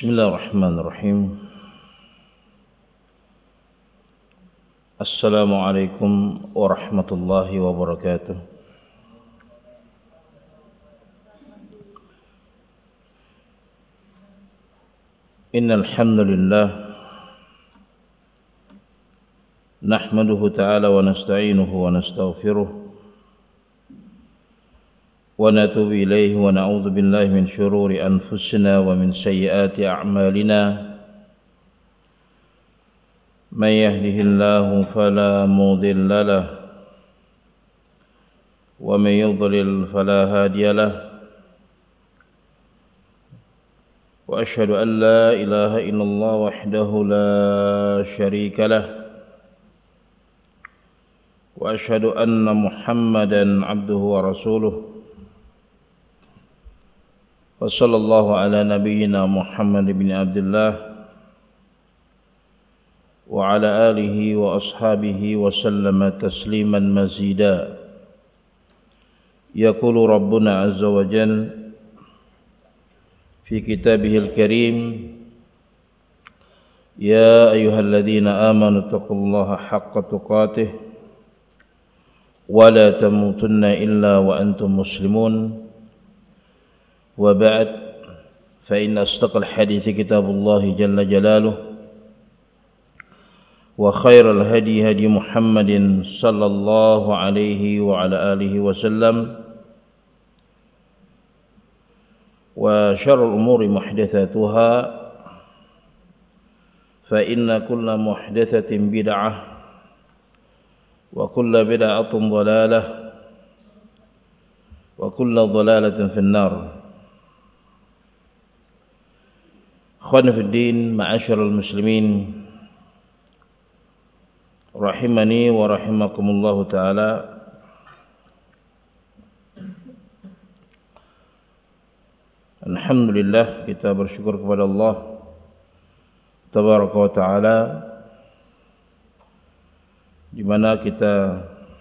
Bismillahirrahmanirrahim. Assalamualaikum warahmatullahi wabarakatuh. Innal hamdalillah nahmaduhu ta'ala wa nasta'inuhu wa nastaghfiruh ونتوب إليه ونعوذ بالله من شرور أنفسنا ومن سيئات أعمالنا من يهده الله فلا مضل له ومن يضلل فلا هادي له وأشهد أن لا إله إلا الله وحده لا شريك له وأشهد أن محمدا عبده ورسوله وصلى الله على نبينا محمد بن عبد الله وعلى آله وأصحابه وسلم تسليما مزيدا يقول ربنا عز وجل في كتابه الكريم يا أيها الذين آمنوا اتقوا الله حق تقاته ولا تموتن إلا وأنتم مسلمون وبعد فإن أصدق الحديث كتاب الله جل جلاله وخير الهدي هدي محمد صلى الله عليه وعلى آله وسلم وشر الأمور محدثاتها فإن كل محدثة بدعة وكل بدعة ضلالة وكل ضلالة في النار. Ikhwan fi din, ma'asyiral muslimin rahimani wa rahimakumullah taala. Alhamdulillah, kita bersyukur kepada Allah tabaraka wa taala di mana kita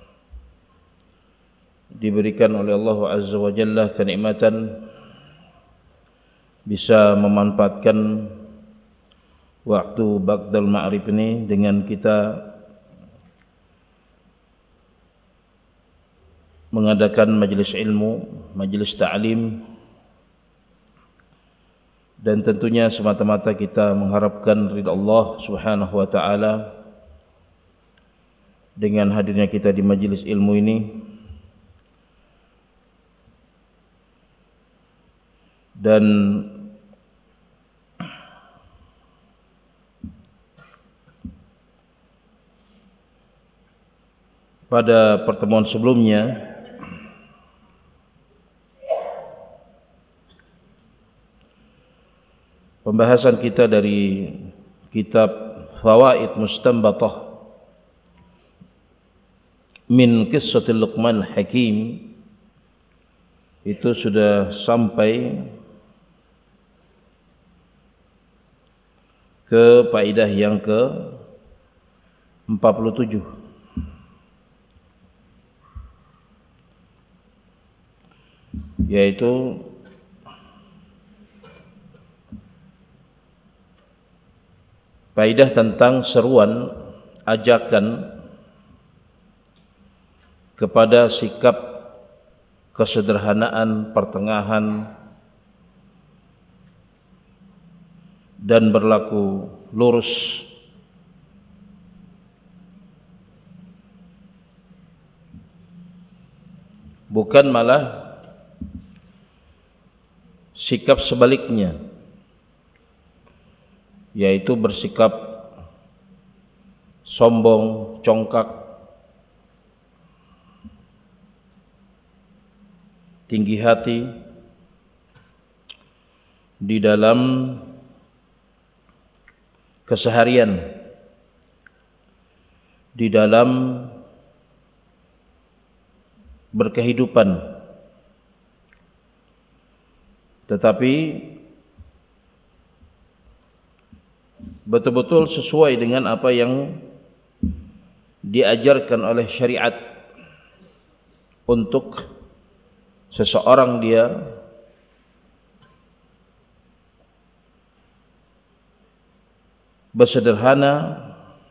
diberikan oleh Allah azza wa jalla kenikmatan bisa memanfaatkan waktu ba'dal ma'rib ini dengan kita mengadakan majelis ilmu, majelis ta'lim, dan tentunya semata-mata kita mengharapkan ridha Allah subhanahu wa ta'ala dengan hadirnya kita di majelis ilmu ini. Dan pada pertemuan sebelumnya pembahasan kita dari kitab Fawaid Mustanbatah min Qissatil Luqman Hakim itu sudah sampai ke faedah yang ke-47, yaitu faedah tentang seruan ajakan kepada sikap kesederhanaan, pertengahan, dan berlaku lurus bukan malah sikap sebaliknya, yaitu bersikap sombong, congkak, tinggi hati di dalam keseharian, di dalam berkehidupan, tetapi betul-betul sesuai dengan apa yang diajarkan oleh syariat untuk seseorang dia bersederhana,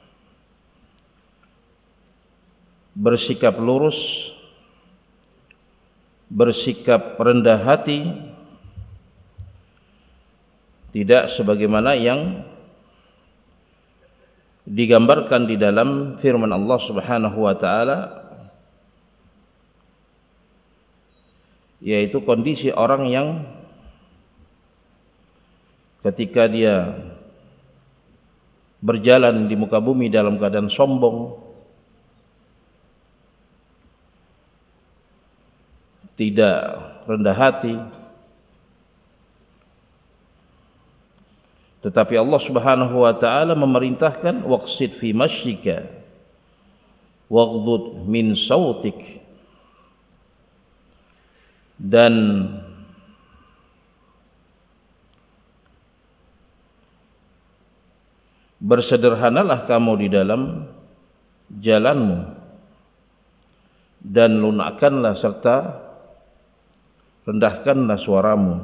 bersikap lurus, bersikap rendah hati, tidak sebagaimana yang digambarkan di dalam firman Allah Subhanahu wa taala, yaitu kondisi orang yang ketika dia berjalan di muka bumi dalam keadaan sombong, tidak rendah hati, tetapi Allah Subhanahu wa taala memerintahkan waqsid fi mashyika waghdud min sautik, dan bersederhanalah kamu di dalam jalanmu, dan lunakkanlah serta rendahkanlah suaramu.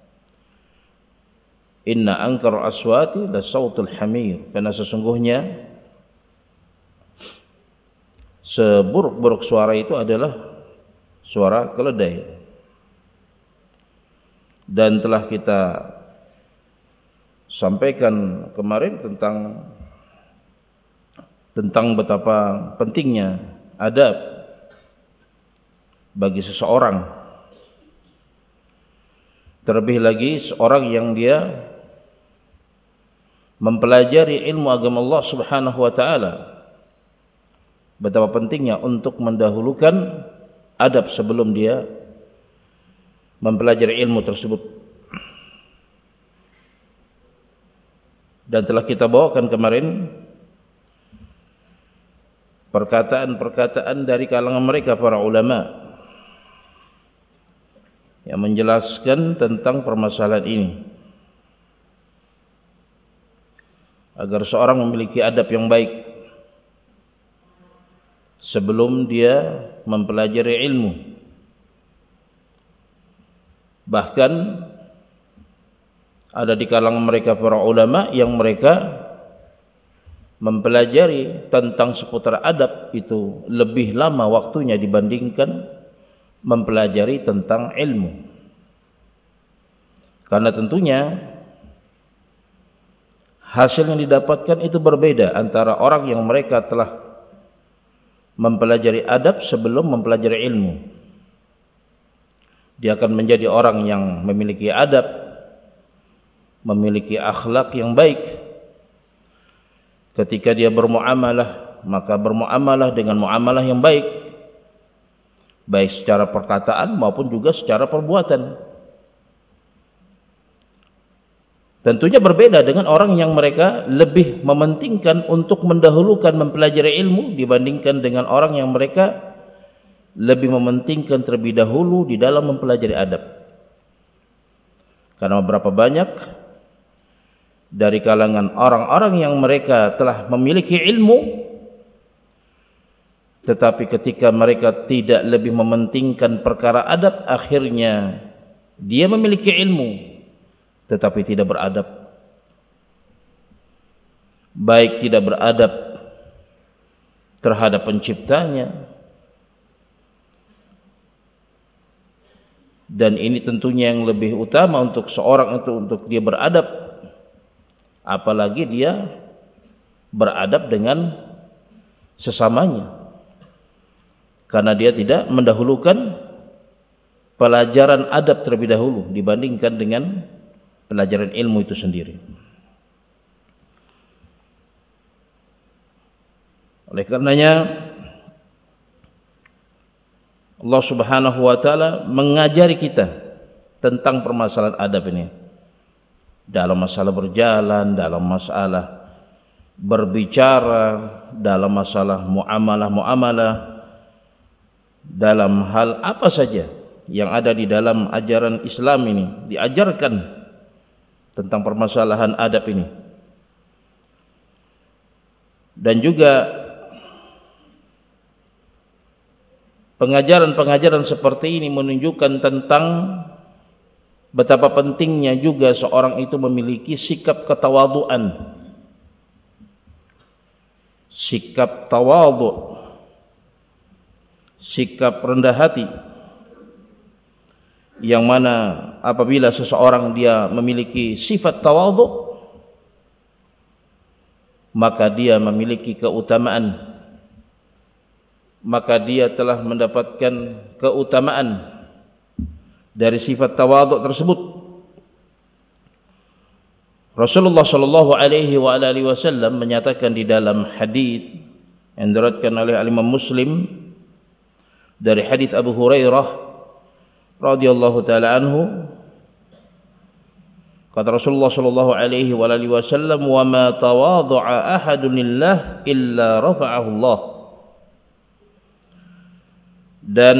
Inna ankar aswati la sautul hamir, karena sesungguhnya seburuk-buruk suara itu adalah suara keledai. Dan telah kita sampaikan kemarin tentang betapa pentingnya adab bagi seseorang, terlebih lagi seorang yang dia mempelajari ilmu agama Allah Subhanahu wa taala, betapa pentingnya untuk mendahulukan adab sebelum dia mempelajari ilmu tersebut. Dan telah kita bawakan kemarin perkataan-perkataan dari kalangan mereka para ulama yang menjelaskan tentang permasalahan ini, agar seorang memiliki adab yang baik sebelum dia mempelajari ilmu. Bahkan ada di kalangan mereka para ulama yang mereka mempelajari tentang seputar adab itu lebih lama waktunya dibandingkan mempelajari tentang ilmu. Karena tentunya hasil yang didapatkan itu berbeda antara orang yang mereka telah mempelajari adab sebelum mempelajari ilmu. Dia akan menjadi orang yang memiliki adab, memiliki akhlak yang baik. Ketika dia bermuamalah, maka bermuamalah dengan muamalah yang baik, baik secara perkataan maupun juga secara perbuatan. Tentunya berbeda dengan orang yang mereka lebih mementingkan untuk mendahulukan mempelajari ilmu dibandingkan dengan orang yang mereka lebih mementingkan terlebih dahulu di dalam mempelajari adab. Karena berapa banyak dari kalangan orang-orang yang mereka telah memiliki ilmu, tetapi ketika mereka tidak lebih mementingkan perkara adab, akhirnya dia memiliki ilmu tetapi tidak beradab. Baik tidak beradab terhadap penciptanya, dan ini tentunya yang lebih utama untuk seorang itu untuk dia beradab, apalagi dia beradab dengan sesamanya, karena dia tidak mendahulukan pelajaran adab terlebih dahulu dibandingkan dengan pelajaran ilmu itu sendiri. Oleh karenanya Allah Subhanahu wa taala mengajari kita tentang permasalahan adab ini. Dalam masalah berjalan, dalam masalah berbicara, dalam masalah muamalah-muamalah, dalam hal apa saja yang ada di dalam ajaran Islam ini diajarkan tentang permasalahan adab ini. Dan juga pengajaran-pengajaran seperti ini menunjukkan tentang betapa pentingnya juga seorang itu memiliki sikap ketawaduan sikap tawadhu, sikap rendah hati, yang mana apabila seseorang dia memiliki sifat tawadhu, maka dia memiliki keutamaan, maka dia telah mendapatkan keutamaan dari sifat tawadhu tersebut. Rasulullah sallallahu alaihi wa alihi wasallam menyatakan di dalam hadis yang diriwayatkan oleh Imam Muslim dari hadis Abu Hurairah radhiyallahu taala anhu, kata Rasulullah sallallahu alaihi wa alihi wasallam, "Wa ma tawadha'a ahadun lillah illa rafa'ahu Allah." Dan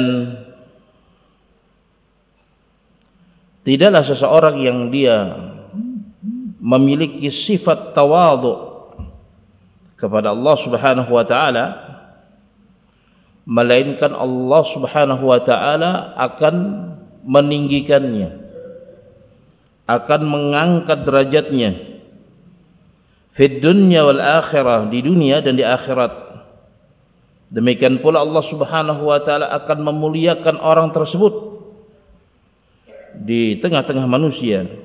tidaklah seseorang yang dia memiliki sifat tawadhu kepada Allah Subhanahu wa taala, melainkan Allah Subhanahu wa taala akan meninggikannya, akan mengangkat derajatnya fid dunya wal akhirah, di dunia dan di akhirat. Demikian pula Allah Subhanahu wa taala akan memuliakan orang tersebut di tengah-tengah manusia.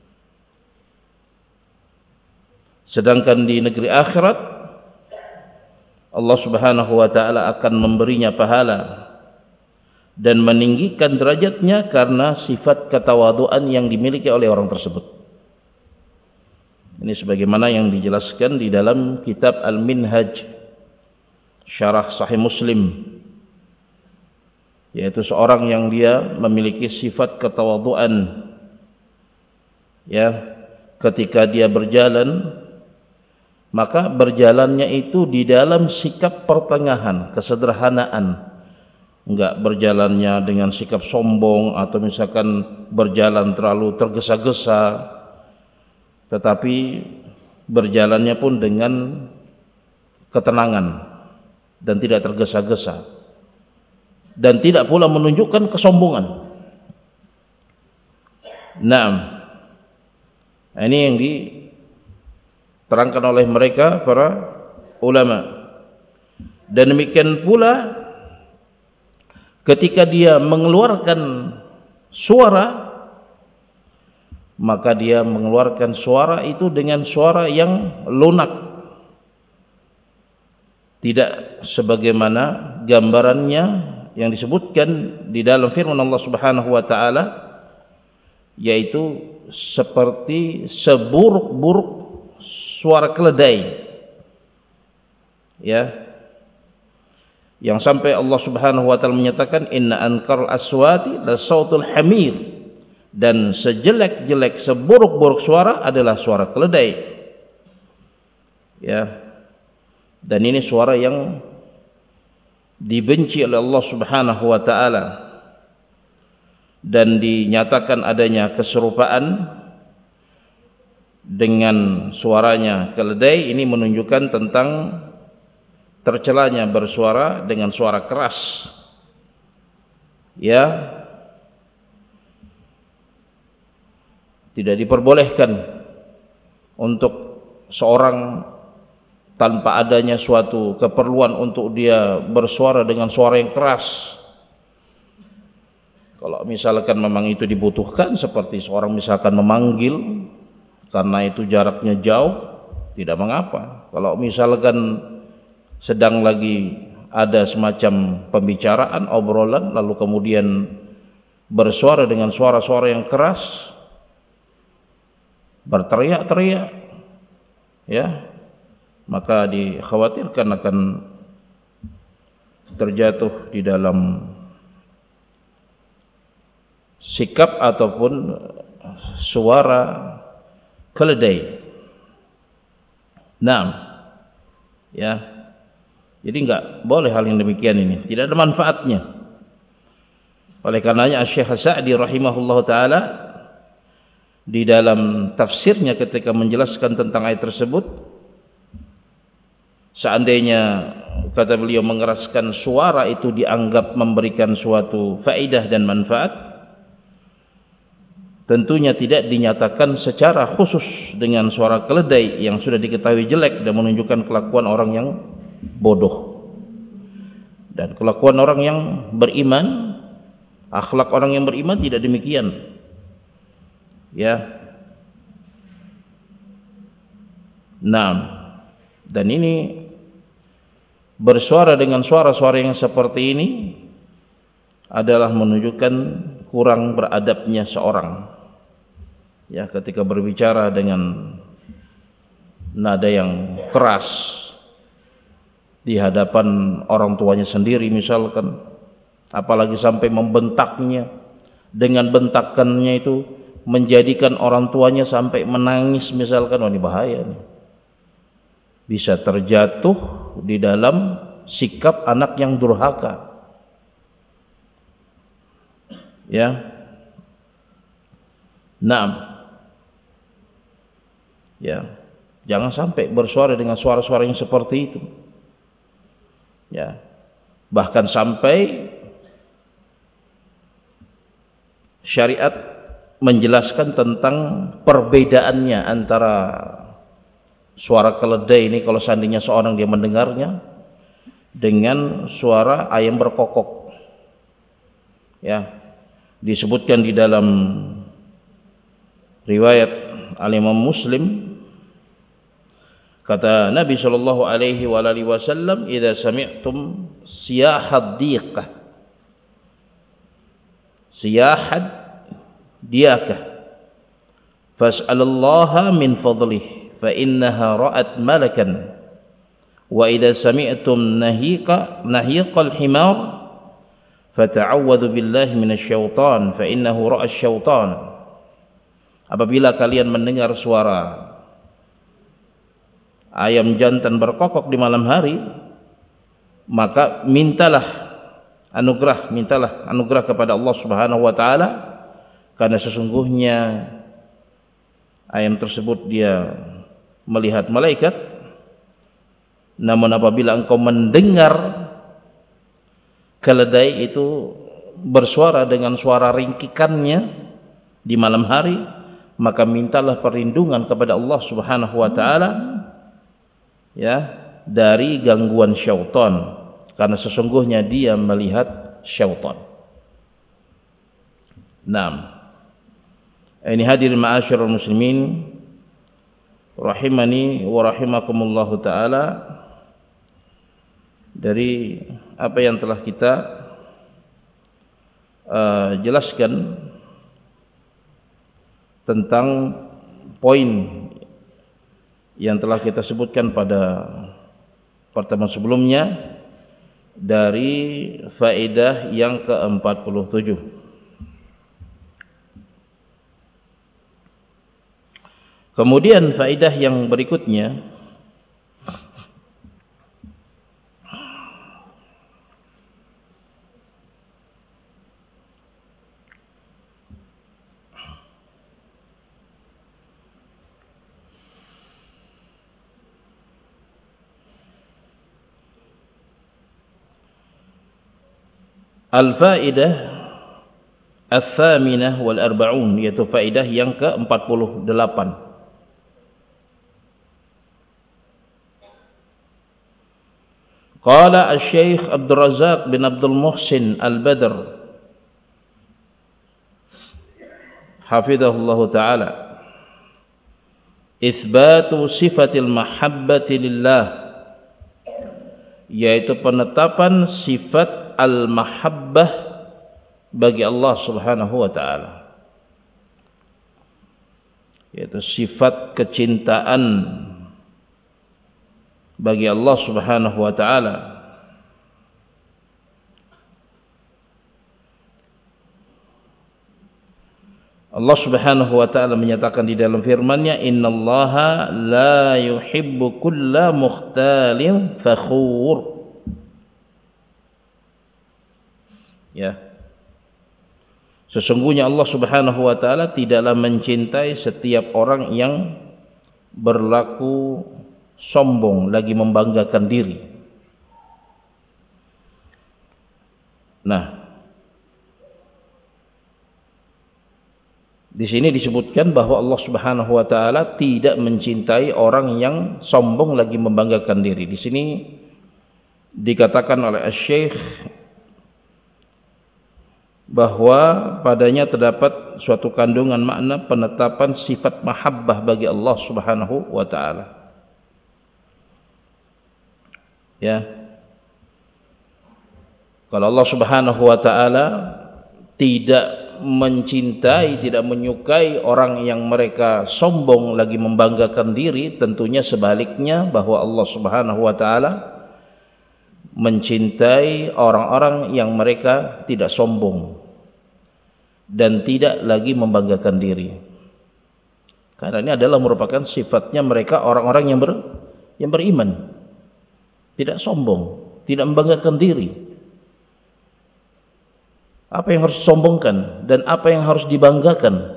Sedangkan di negeri akhirat Allah Subhanahu wa taala akan memberinya pahala dan meninggikan derajatnya karena sifat ketawaduan yang dimiliki oleh orang tersebut. Ini sebagaimana yang dijelaskan di dalam kitab Al-Minhaj Syarah Sahih Muslim, yaitu seorang yang dia memiliki sifat ketawaduan, ya, ketika dia berjalan, maka berjalannya itu di dalam sikap pertengahan, kesederhanaan. Enggak berjalannya dengan sikap sombong atau misalkan berjalan terlalu tergesa-gesa, tetapi berjalannya pun dengan ketenangan dan tidak tergesa-gesa, dan tidak pula menunjukkan kesombongan. Nah, ini yang diterangkan oleh mereka para ulama. Dan demikian pula ketika dia mengeluarkan suara, maka dia mengeluarkan suara itu dengan suara yang lunak, tidak sebagaimana gambarannya yang disebutkan di dalam firman Allah Subhanahu wa taala, yaitu seperti seburuk-buruk suara keledai, ya, yang sampai Allah Subhanahu wa taala menyatakan inna ankaral aswati la sautul hamir, dan sejelek-jelek seburuk-buruk suara adalah suara keledai, ya. Dan ini suara yang dibenci oleh Allah Subhanahu wa taala, dan dinyatakan adanya keserupaan dengan suaranya keledai. Ini menunjukkan tentang tercelanya bersuara dengan suara keras, ya. Tidak diperbolehkan untuk seorang tanpa adanya suatu keperluan untuk dia bersuara dengan suara yang keras. Kalau misalkan memang itu dibutuhkan, seperti seorang misalkan memanggil karena itu jaraknya jauh, tidak mengapa. Kalau misalkan sedang lagi ada semacam pembicaraan, obrolan, lalu kemudian bersuara dengan suara-suara yang keras, berteriak-teriak, ya, maka dikhawatirkan akan terjatuh di dalam sikap ataupun suara keledai. Nah, ya, jadi enggak boleh hal yang demikian ini, tidak ada manfaatnya. Oleh karenanya Syekh Sa'di rahimahullah taala di dalam tafsirnya ketika menjelaskan tentang ayat tersebut, seandainya kata beliau mengeraskan suara itu dianggap memberikan suatu faedah dan manfaat, tentunya tidak dinyatakan secara khusus dengan suara keledai yang sudah diketahui jelek dan menunjukkan kelakuan orang yang bodoh. Dan kelakuan orang yang beriman, akhlak orang yang beriman tidak demikian. Ya. Nah, dan ini bersuara dengan suara-suara yang seperti ini adalah menunjukkan kurang beradabnya seorang. Ya, ketika berbicara dengan nada yang keras di hadapan orang tuanya sendiri misalkan, apalagi sampai membentaknya, dengan bentakannya itu menjadikan orang tuanya sampai menangis misalkan, ini bahaya nih. Bisa terjatuh di dalam sikap anak yang durhaka. Ya. Naam. Ya. Jangan sampai bersuara dengan suara-suara yang seperti itu. Ya. Bahkan sampai syariat menjelaskan tentang perbedaannya antara suara keledai ini kalau seandainya seorang dia mendengarnya dengan suara ayam berkokok. Ya. Disebutkan di dalam riwayat Al-Imam Muslim, kata Nabi sallallahu alaihi wasallam, "Idza sami'tum siyahad diqah." Siyahad diaqah. Fas'alallaha min fadlih fa innaha ra'at malakan. Wa idza sami'tum nahiqal himar fata'awwadhu billahi minasyaitan fa innahu ra'a syaitan. Apabila kalian mendengar suara ayam jantan berkokok di malam hari, maka mintalah anugerah kepada Allah Subhanahu wa taala, karena sesungguhnya ayam tersebut dia melihat malaikat. Namun apabila engkau mendengar keledai itu bersuara dengan suara ringkikannya di malam hari, maka mintalah perlindungan kepada Allah Subhanahu wa taala, ya, dari gangguan syaitan, karena sesungguhnya dia melihat syaitan. Naam. Ini hadirin ma'asyiral muslimin rahimani wa rahimakumullahu taala, dari apa yang telah kita jelaskan tentang poin yang telah kita sebutkan pada pertemuan sebelumnya dari faedah yang ke-47. Kemudian faedah yang berikutnya, al-faedah al-thaminah wal-arba'un, yaitu faedah yang ke-48. Qala al-Syekh Abdul Razak bin Abdul Muhsin Al-Badr hafidhahullah ta'ala, itsbatu sifatil mahabbati lillah, yaitu penetapan sifat al-mahabbah bagi Allah Subhanahu wa ta'ala, yaitu sifat kecintaan bagi Allah Subhanahu wa ta'ala. Allah Subhanahu wa ta'ala menyatakan di dalam firman-Nya, innallaha la yuhibbu kulla mukhtalin fakhur. Ya. Sesungguhnya Allah Subhanahu wa ta'ala tidaklah mencintai setiap orang yang berlaku sombong lagi membanggakan diri. Nah, di sini disebutkan bahwa Allah Subhanahu wa taala tidak mencintai orang yang sombong lagi membanggakan diri. Di sini dikatakan oleh Asy-Syaikh bahwa padanya terdapat suatu kandungan makna penetapan sifat mahabbah bagi Allah Subhanahu wa taala. Ya. Kalau Allah Subhanahu wa taala tidak mencintai, tidak menyukai orang yang mereka sombong lagi membanggakan diri, tentunya sebaliknya bahwa Allah Subhanahu wa taala mencintai orang-orang yang mereka tidak sombong dan tidak lagi membanggakan diri. Karena ini adalah merupakan sifatnya mereka orang-orang yang beriman. Tidak sombong, tidak membanggakan diri. Apa yang harus disombongkan dan apa yang harus dibanggakan?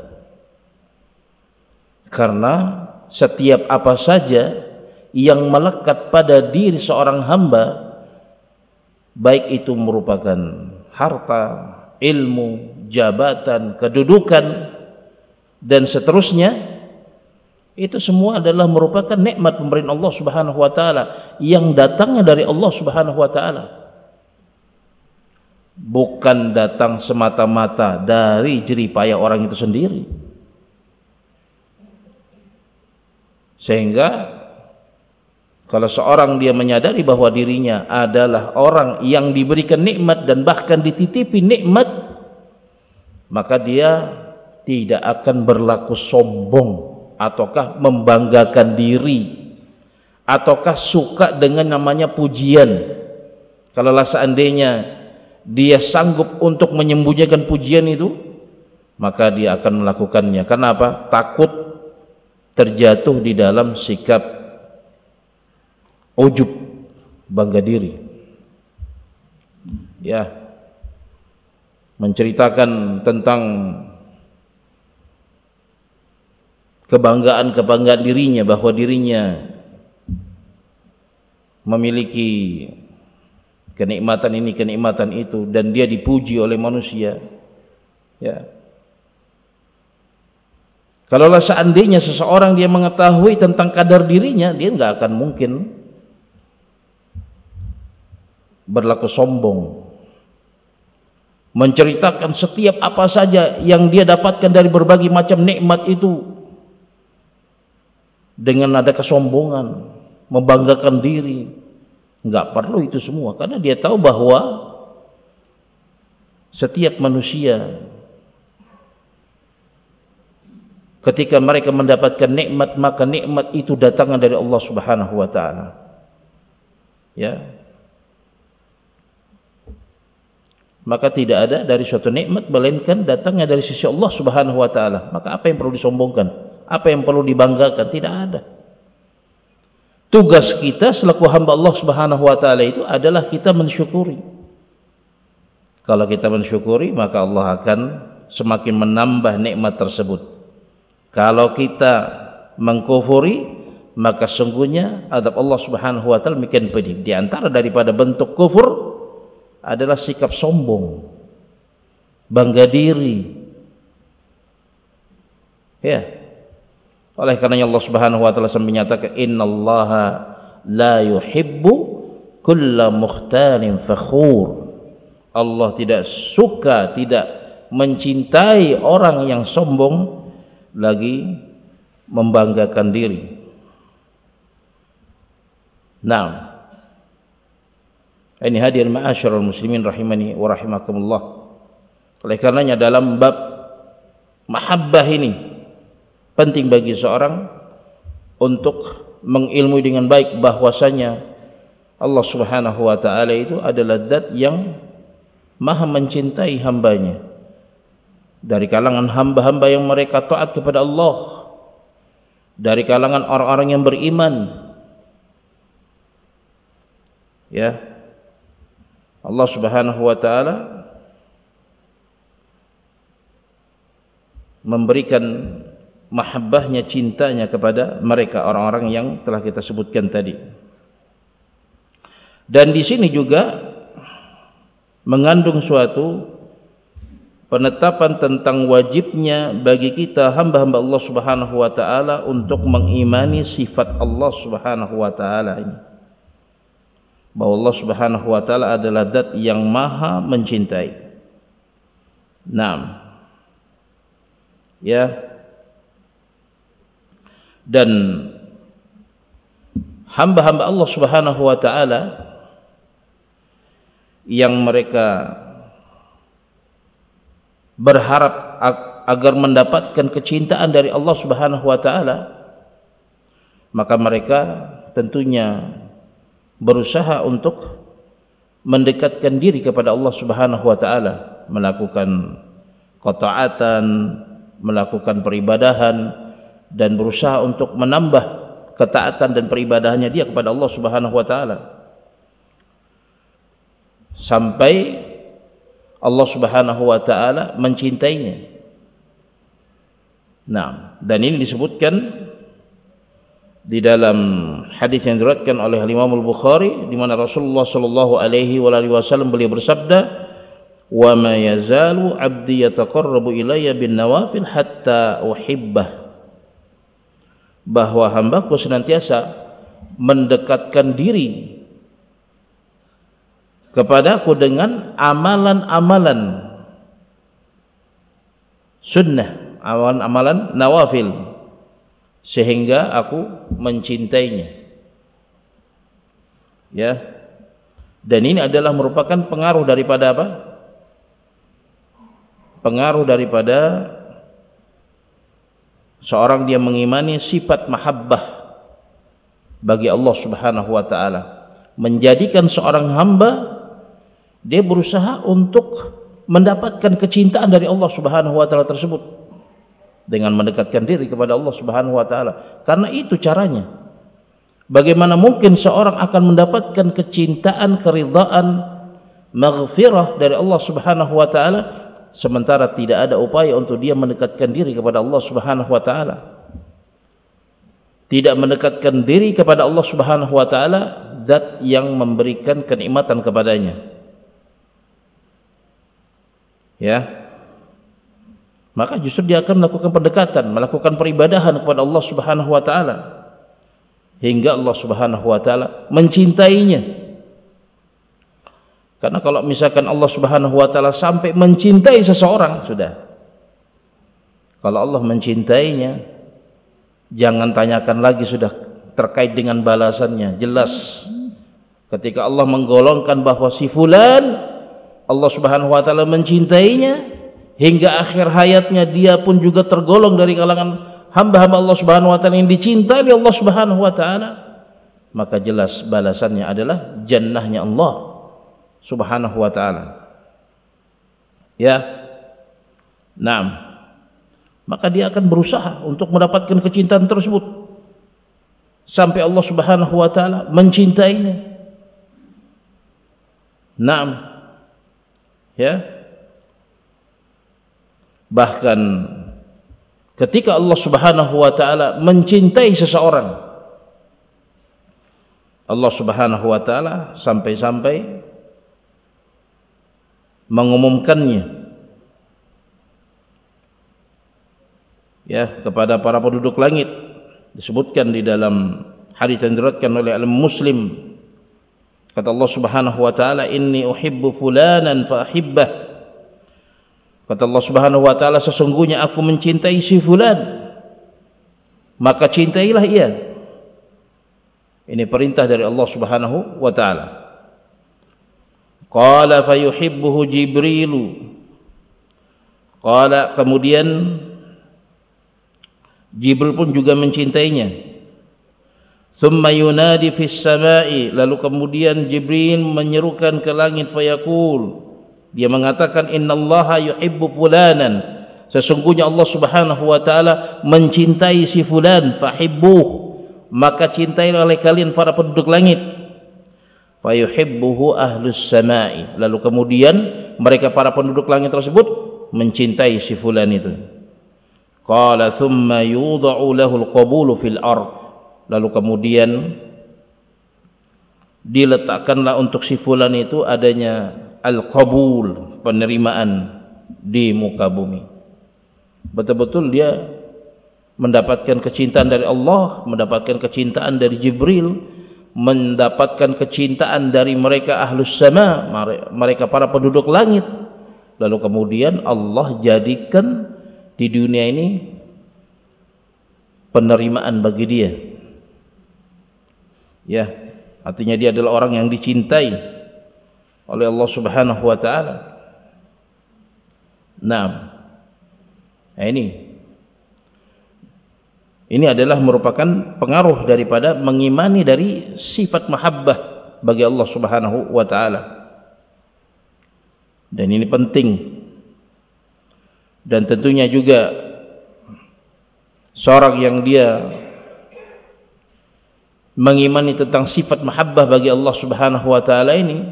Karena setiap apa saja yang melekat pada diri seorang hamba, baik itu merupakan harta, ilmu, jabatan, kedudukan, dan seterusnya, itu semua adalah merupakan nikmat pemberian Allah Subhanahu wa taala yang datangnya dari Allah Subhanahu wa taala. Bukan datang semata-mata dari jerih payah orang itu sendiri. Sehingga kalau seorang dia menyadari bahwa dirinya adalah orang yang diberikan nikmat dan bahkan dititipi nikmat, maka dia tidak akan berlaku sombong ataukah membanggakan diri ataukah suka dengan namanya pujian. Kalaulah seandainya dia sanggup untuk menyembunyikan pujian itu, maka dia akan melakukannya. Kenapa? Takut terjatuh di dalam sikap ujub, bangga diri. Ya, menceritakan tentang kebanggaan dirinya, bahwa dirinya memiliki kenikmatan ini, kenikmatan itu, dan dia dipuji oleh manusia. Ya. Kalaulah seandainya seseorang dia mengetahui tentang kadar dirinya, dia enggak akan mungkin berlaku sombong. Menceritakan setiap apa saja yang dia dapatkan dari berbagai macam nikmat itu dengan nada kesombongan, membanggakan diri. Enggak perlu itu semua, karena dia tahu bahwa setiap manusia ketika mereka mendapatkan nikmat, maka nikmat itu datangnya dari Allah Subhanahu wa taala. Ya. Maka tidak ada dari suatu nikmat melainkan datangnya dari sisi Allah Subhanahu wa taala. Maka apa yang perlu disombongkan? Apa yang perlu dibanggakan? Tidak ada. Tugas kita selaku hamba Allah Subhanahu wa taala itu adalah kita mensyukuri. Kalau kita mensyukuri, maka Allah akan semakin menambah nikmat tersebut. Kalau kita mengkufuri, maka sungguhnya azab Allah Subhanahu wa taala makin pedih. Di antara daripada bentuk kufur adalah sikap sombong, bangga diri. Ya. Oleh karenanya Allah Subhanahu wa taala menyatakan, innallaha la yuhibbu kulla mukhtalin fakhur. Allah tidak suka, tidak mencintai orang yang sombong lagi membanggakan diri. Nah, ini hadir ma'asyiral muslimin rahimani wa rahimakumullah. Oleh karenanya dalam bab mahabbah ini penting bagi seorang untuk mengilmui dengan baik bahwasanya Allah Subhanahu wa taala itu adalah zat yang maha mencintai hambanya. Dari kalangan hamba-hamba yang mereka taat kepada Allah, dari kalangan orang-orang yang beriman. Ya. Allah Subhanahu wa taala memberikan mahabbahnya, cintanya kepada mereka orang-orang yang telah kita sebutkan tadi. Dan di sini juga mengandung suatu penetapan tentang wajibnya bagi kita hamba-hamba Allah Subhanahu wa taala untuk mengimani sifat Allah Subhanahu wa taala ini. bahwa Allah Subhanahu wa taala adalah zat yang maha mencintai. Naam. Ya. Dan hamba-hamba Allah Subhanahu wa taala yang mereka berharap agar mendapatkan kecintaan dari Allah Subhanahu wa taala, maka mereka tentunya berusaha untuk mendekatkan diri kepada Allah Subhanahu wa taala, melakukan qataatan, melakukan peribadahan, dan berusaha untuk menambah ketaatan dan peribadahannya dia kepada Allah Subhanahu wa taala, sampai Allah Subhanahu wa taala mencintainya. Nah, dan ini disebutkan di dalam hadis yang diriwayatkan oleh Imam Al-Bukhari, di mana Rasulullah sallallahu alaihi wasallam beliau bersabda, "Wa ma yazalu 'abdi yataqarrabu ilayya bin nawafil hatta uhibbah." Bahwa hambaku senantiasa mendekatkan diri kepadaku dengan amalan-amalan sunnah, amalan-amalan nawafil, sehingga aku mencintainya. Ya. Dan ini adalah merupakan pengaruh daripada apa? Pengaruh daripada seorang dia mengimani sifat mahabbah bagi Allah Subhanahu wa taala, menjadikan seorang hamba dia berusaha untuk mendapatkan kecintaan dari Allah Subhanahu wa taala tersebut dengan mendekatkan diri kepada Allah Subhanahu wa taala. Karena itu caranya. Bagaimana mungkin seorang akan mendapatkan kecintaan, keridhaan, maghfirah dari Allah Subhanahu wa taala sementara tidak ada upaya untuk dia mendekatkan diri kepada Allah Subhanahu wa taala. Tidak mendekatkan diri kepada Allah Subhanahu wa taala, zat yang memberikan kenikmatan kepadanya. Ya. Maka justru dia akan melakukan pendekatan, melakukan peribadahan kepada Allah Subhanahu wa taala hingga Allah Subhanahu wa taala mencintainya. Karena kalau misalkan Allah Subhanahu wa taala sampai mencintai seseorang, sudah. Kalau Allah mencintainya, jangan tanyakan lagi sudah terkait dengan balasannya, jelas. Ketika Allah menggolongkan bahwa si fulan Allah Subhanahu wa taala mencintainya, hingga akhir hayatnya dia pun juga tergolong dari kalangan hamba-hamba Allah Subhanahu wa taala yang dicintai oleh Allah Subhanahu wa taala, maka jelas balasannya adalah jannahnya Allah Subhanahu wa taala. Ya. Naam. Maka dia akan berusaha untuk mendapatkan kecintaan tersebut sampai Allah Subhanahu wa taala mencintainya. Naam. Ya. Bahkan ketika Allah Subhanahu wa taala mencintai seseorang, Allah Subhanahu wa taala sampai-sampai mengumumkannya ya kepada para penduduk langit. Disebutkan di dalam hadis yang diriwayatkan oleh Muslim, kata Allah Subhanahu wa taala, "Inni uhibbu fulanan fa ahibbah." Kata Allah Subhanahu wa taala, sesungguhnya aku mencintai si fulan, maka cintailah ia. Ini perintah dari Allah Subhanahu wa taala. Qala fayuhibbuhu Jibrilu. Qala, kemudian Jibril pun juga mencintainya. Thumma yunadi fis samai, lalu kemudian Jibril menyerukan ke langit, fayaqul, dia mengatakan, innallaha yuhibbu fulanan, sesungguhnya Allah Subhanahu wa taala mencintai si fulan, fahibbuh, maka cintailah oleh kalian para penduduk langit. Fayuhibbuhu ahlus samai, lalu kemudian mereka para penduduk langit tersebut mencintai si fulan itu. Qala thumma yudha'u lahul qabulu fil ard, lalu kemudian diletakkanlah untuk si fulan itu adanya al-qabul, penerimaan di muka bumi. Betul-betul dia mendapatkan kecintaan dari Allah, mendapatkan kecintaan dari Jibril, mendapatkan kecintaan dari mereka ahlus sama, mereka para penduduk langit. Lalu kemudian Allah jadikan di dunia ini penerimaan bagi dia. Ya, artinya dia adalah orang yang dicintai oleh Allah Subhanahu wa taala. Nah, ini adalah merupakan pengaruh daripada mengimani dari sifat mahabbah bagi Allah Subhanahu wa taala. Dan ini penting. Dan tentunya juga seorang yang dia mengimani tentang sifat mahabbah bagi Allah Subhanahu wa taala ini,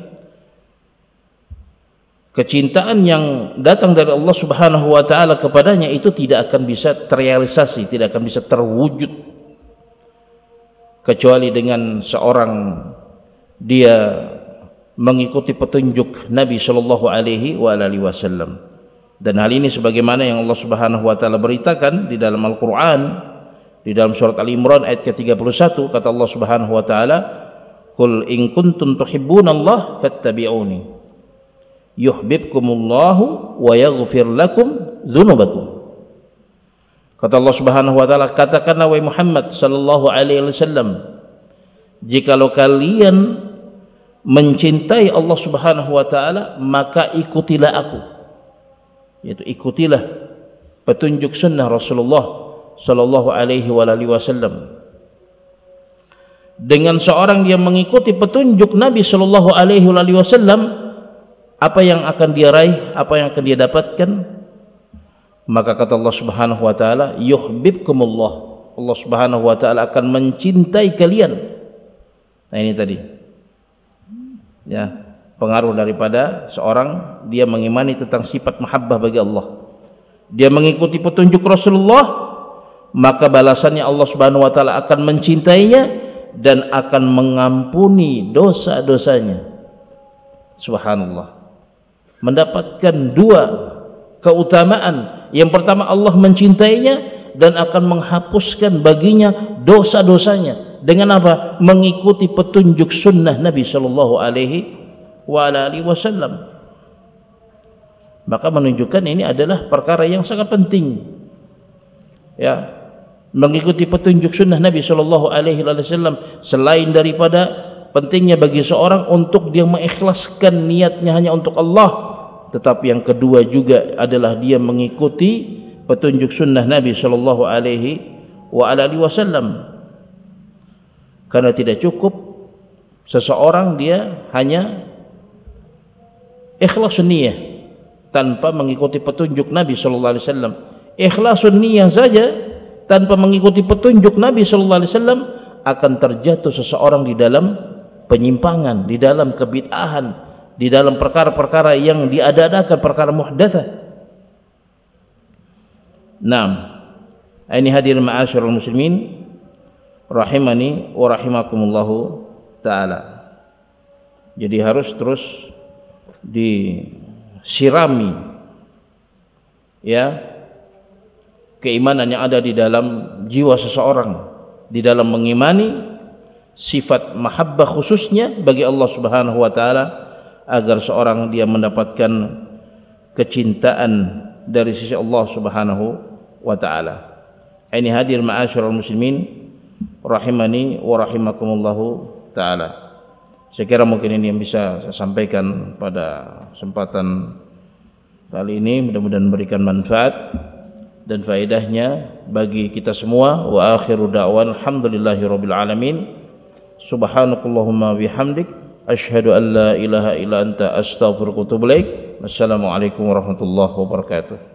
kecintaan yang datang dari Allah Subhanahu wa taala kepadanya itu tidak akan bisa terrealisasi, tidak akan bisa terwujud kecuali dengan seorang dia mengikuti petunjuk Nabi sallallahu alaihi wasallam. Dan hal ini sebagaimana yang Allah Subhanahu wa taala beritakan di dalam Al-Qur'an, di dalam surat Al-Imran ayat ke-31, kata Allah Subhanahu wa taala, "Qul in kuntum tuhibbunallaha fattabi'uni yuhibbukumullahu wa yaghfir lakum dzunubakum." Kata Allah Subhanahu wa taala, katakanlah wahai Muhammad sallallahu alaihi wasallam, jikalau kalian mencintai Allah Subhanahu wa taala, maka ikutilah aku. Yaitu ikutilah petunjuk sunnah Rasulullah sallallahu alaihi wasallam. Dengan seorang yang mengikuti petunjuk Nabi sallallahu alaihi wasallam, apa yang akan dia raih, apa yang akan dia dapatkan? Maka kata Allah Subhanahu wa taala, yuhibbukumullah. Allah Subhanahu wa taala akan mencintai kalian. Nah, ini tadi. Ya, pengaruh daripada seorang dia mengimani tentang sifat mahabbah bagi Allah. Dia mengikuti petunjuk Rasulullah, maka balasannya Allah Subhanahu wa taala akan mencintainya dan akan mengampuni dosa-dosanya. Subhanallah. Mendapatkan dua keutamaan. Yang pertama, Allah mencintainya dan akan menghapuskan baginya dosa-dosanya. Dengan apa? Mengikuti petunjuk sunnah Nabi sallallahu alaihi wasallam. Maka menunjukkan ini adalah perkara yang sangat penting. Ya, mengikuti petunjuk sunnah Nabi sallallahu alaihi wasallam, selain daripada pentingnya bagi seorang untuk dia mengikhlaskan niatnya hanya untuk Allah, tetapi yang kedua juga adalah dia mengikuti petunjuk sunnah Nabi sallallahu alaihi wasallam. Karena tidak cukup seseorang dia hanya ikhlasun niyah tanpa mengikuti petunjuk Nabi sallallahu alaihi wasallam. Ikhlasun niyah saja tanpa mengikuti petunjuk Nabi sallallahu alaihi wasallam akan terjatuh seseorang di dalam penyimpangan, di dalam kebid'ahan, di dalam perkara-perkara yang diada-adakan, perkara muhdatsah. Naam. Ini hadirin ma'asyiral muslimin rahimani wa rahimakumullahu taala. Jadi harus terus disirami ya keimanan yang ada di dalam jiwa seseorang, di dalam mengimani sifat mahabbah khususnya bagi Allah Subhanahu wa taala, agar seorang dia mendapatkan kecintaan dari sisi Allah Subhanahu wa taala. Ini hadir ma'asyiral muslimin rahimani wa rahimakumullahu taala. Saya kira mungkin ini yang bisa saya sampaikan pada kesempatan kali ini, mudah-mudahan memberikan manfaat dan faedahnya bagi kita semua. Wa akhiru da'wan alhamdulillahirabbil alamin. Subhanakallahumma bihamdik asyhadu an la ilaha illa anta astaghfiruka wa atubu ilaik. Wassalamualaikum warahmatullahi wabarakatuh.